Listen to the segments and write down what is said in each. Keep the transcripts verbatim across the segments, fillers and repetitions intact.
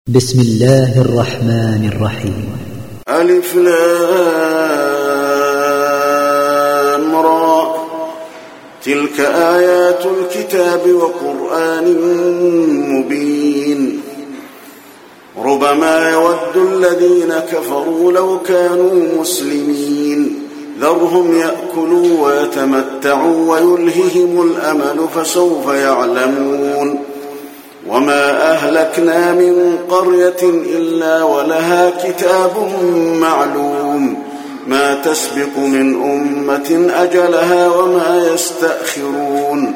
بسم الله الرحمن الرحيم. ألف لام را. تلك آيات الكتاب وقرآن مبين. ربما يود الذين كفروا لو كانوا مسلمين ذرهم يأكلوا ويتمتعوا ويلههم الأمل فسوف يعلمون. وما أهلكنا من قرية إلا ولها كتاب معلوم ما تسبق من أمة أجلها وما يستأخرون.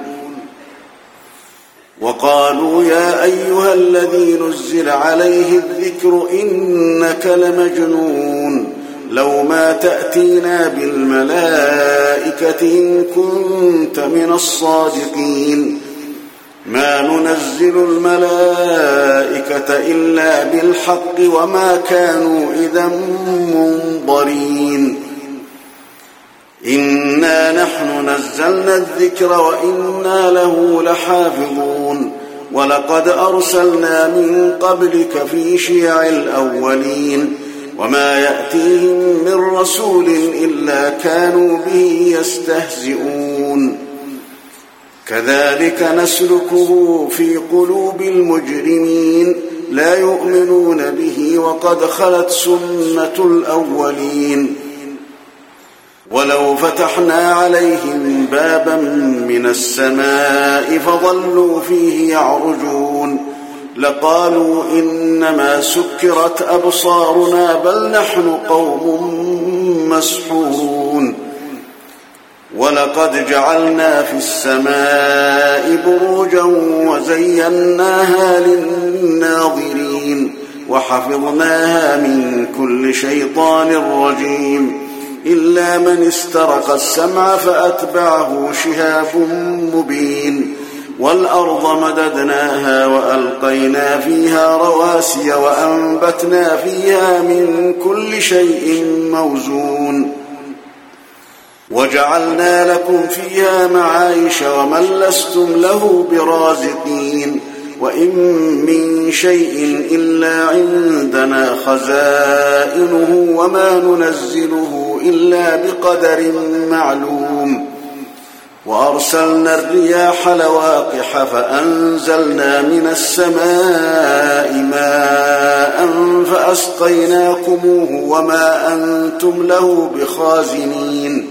وقالوا يا أيها الذي نزل عليه الذكر إنك لمجنون لو ما تأتينا بالملائكة إن كنت من الصادقين ما ننزل الملائكة إلا بالحق وما كانوا إذا منظرين. إنا نحن نزلنا الذكر وإنا له لحافظون. ولقد أرسلنا من قبلك في شيع الأولين وما يأتيهم من رسول إلا كانوا به يستهزئون. كذلك نسلكه في قلوب المجرمين لا يؤمنون به وقد خلت سنة الأولين. ولو فتحنا عليهم بابا من السماء فظلوا فيه يعرجون لقالوا إنما سكرت أبصارنا بل نحن قوم مسحورون. ولقد جعلنا في السماء بروجا وزيناها للناظرين وحفظناها من كل شيطان رجيم إلا من استرق السمع فأتبعه شهاب مبين. والأرض مددناها وألقينا فيها رواسي وأنبتنا فيها من كل شيء موزون. وجعلنا لكم فيها معايش ومن لستم له برازقين. وإن من شيء إلا عندنا خزائنه وما ننزله إلا بقدر معلوم. وأرسلنا الرياح لواقح فأنزلنا من السماء ماء فأسقيناكموه وما أنتم له بخازنين.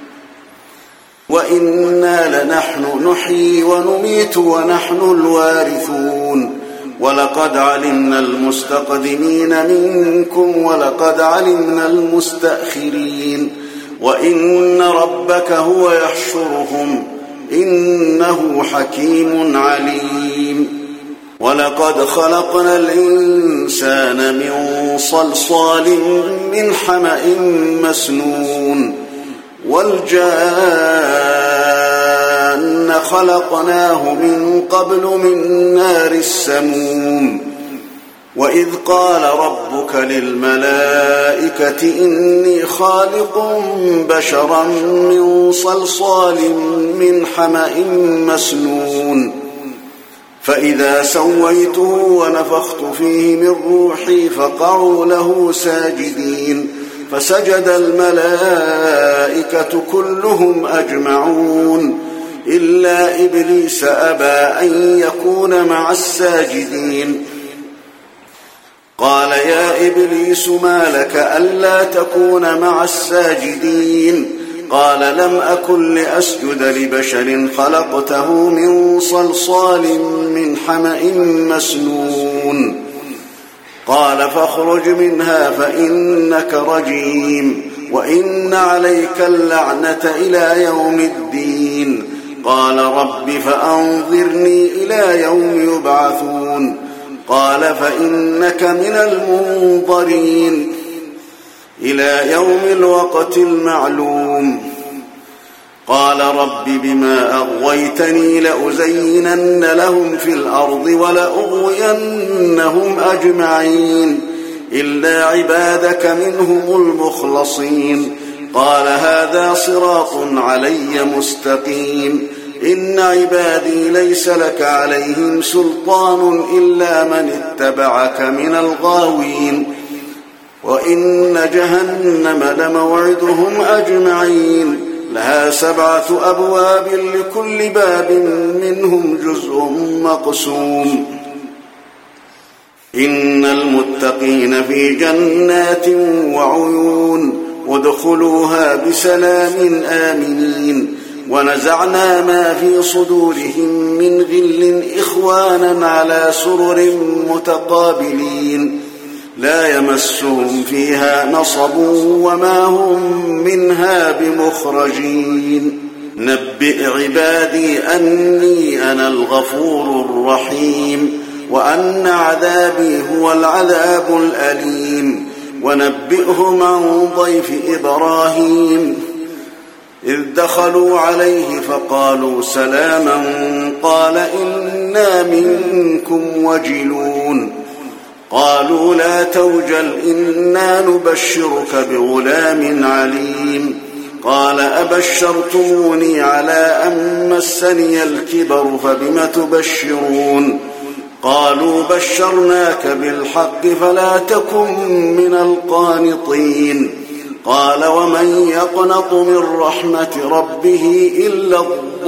وإنا لنحن نحيي ونميت ونحن الوارثون. ولقد علمنا المستقدمين منكم ولقد علمنا المستأخرين. وإن ربك هو يحشرهم إنه حكيم عليم. ولقد خلقنا الإنسان من صلصال من حمأ مسنون. والجان خلقناه من قبل من نار السموم. وإذ قال ربك للملائكة إني خالق بشرا من صلصال من حمأ مسنون. فإذا سويته ونفخت فيه من روحي فقعوا له ساجدين فسجد الملائكة كلهم أجمعون إلا إبليس أبى أن يكون مع الساجدين. قال يا إبليس ما لك ألا تكون مع الساجدين؟ قال لم أكن لأسجد لبشر خلقته من صلصال من حمأ مسنون. قال فاخرج منها فإنك رجيم وإن عليك اللعنة إلى يوم الدين. قال رب فأنظرني إلى يوم يبعثون. قال فإنك من المنظرين إلى يوم الوقت المعلوم. قال رب بما أغويتني لأزينن لهم في الأرض ولأغوينهم أجمعين إلا عبادك منهم المخلصين. قال هذا صراط علي مستقيم إن عبادي ليس لك عليهم سلطان إلا من اتبعك من الغاوين وإن جهنم لموعدهم أجمعين لها سبعة أبواب لكل باب منهم جزء مقسوم إن المتقين في جنات وعيون ادخلوها بسلام آمنين ونزعنا ما في صدورهم من غل إخوانا على سرر متقابلين لا يمسهم فيها نصب وما هم منها بمخرجين نبئ عبادي أني أنا الغفور الرحيم وأن عذابي هو العذاب الأليم ونبئهم عن ضيف إبراهيم إذ دخلوا عليه فقالوا سلاما قال إنا منكم وجلون قالوا لا توجل إنا نبشرك بغلام عليم قال أبشرتموني على أن مسني الكبر فبم تبشرون قالوا بشرناك بالحق فلا تكن من القانطين قال ومن يقنط من رحمة ربه إلا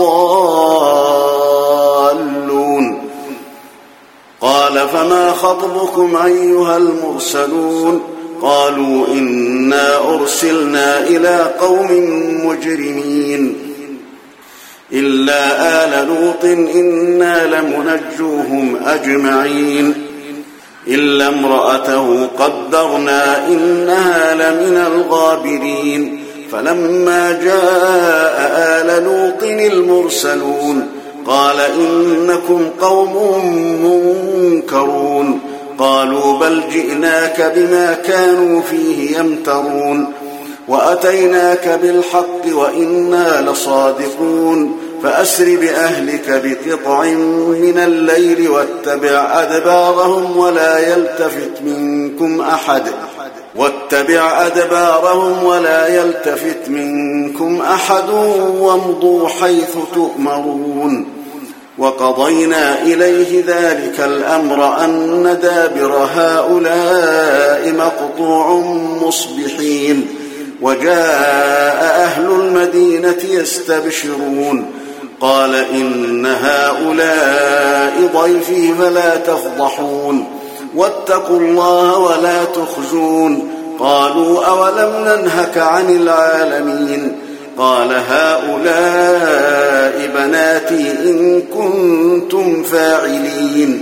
الضالون قال فما خطبكم أيها المرسلون قالوا إنا أرسلنا إلى قوم مجرمين إلا آل لوط إنا لمنجوهم أجمعين إلا امرأته قدرنا إنها لمن الغابرين فلما جاء آل لوط المرسلون قال إنكم قوم منكرون قالوا بل جئناك بما كانوا فيه يمترون وأتيناك بالحق وإنا لصادقون فأسر بأهلك بقطع من الليل واتبع أدبارهم ولا يلتفت منكم أحد واتبع أدبارهم ولا يلتفت منكم أحد وامضوا حيث تؤمرون وقضينا إليه ذلك الأمر أن دابر هؤلاء مقطوع مصبحين وجاء أهل المدينة يستبشرون قال إن هؤلاء ضيفي فلا تفضحون واتقوا الله ولا تخزون قالوا أولم ننهك عن العالمين قال هؤلاء بناتي إن كنتم فاعلين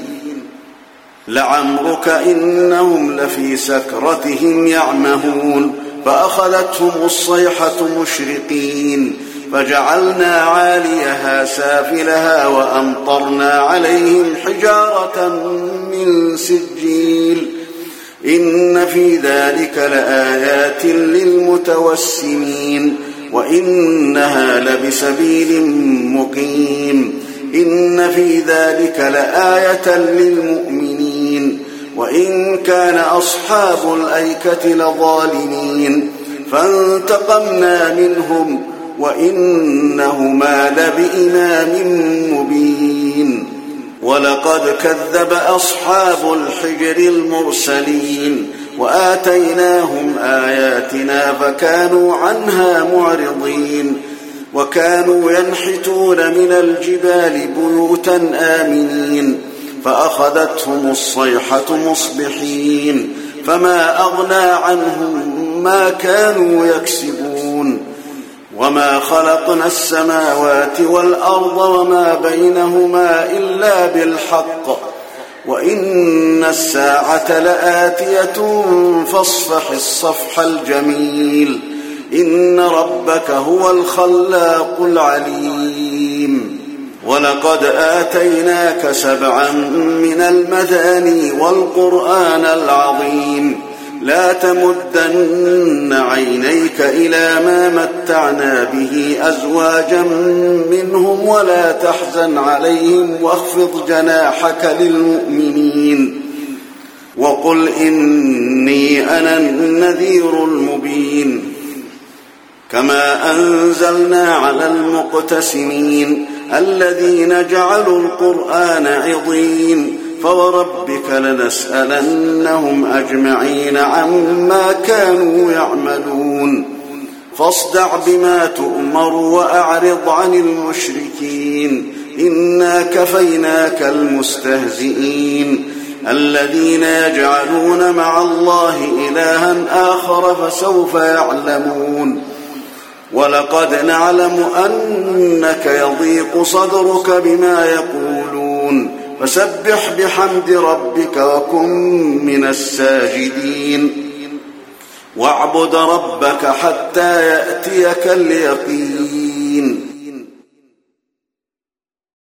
لعمرك إنهم لفي سكرتهم يعمهون فأخذتهم الصيحة مشرقين فجعلنا عاليها سافلها وأمطرنا عليهم حجارة من سجيل إن في ذلك لآيات للمتوسمين وإنها لبسبيل مقيم إن في ذلك لآية للمؤمنين وإن كان أصحاب الأيكة لظالمين فانتقمنا منهم وإنهما لبإمام مبين ولقد كذب أصحاب الحجر المرسلين وآتيناهم آياتنا فكانوا عنها معرضين وكانوا ينحتون من الجبال بيوتا آمنين فأخذتهم الصيحة مصبحين فما أغنى عنهم ما كانوا يكسبون وما خلقنا السماوات والأرض وما بينهما إلا بالحق وإن الساعة لآتية فاصفح الصفح الجميل إن ربك هو الخلاق العليم ولقد آتيناك سبعا من المثاني والقرآن العظيم لا تمدن عينيك إلى ما متعنا به أزواجا منهم ولا تحزن عليهم واخفض جناحك للمؤمنين وقل إني أنا النذير المبين كما أنزلنا على المقتسمين الذين جعلوا القرآن عضين فوربك لنسألنهم أجمعين عما كانوا يعملون فاصدع بما تؤمر وأعرض عن المشركين إنا كفيناك المستهزئين الذين يجعلون مع الله إلها آخر فسوف يعلمون ولقد نعلم أنك يضيق صدرك بما يقولون فسبح بحمد ربك وكن من الساجدين واعبد ربك حتى يأتيك اليقين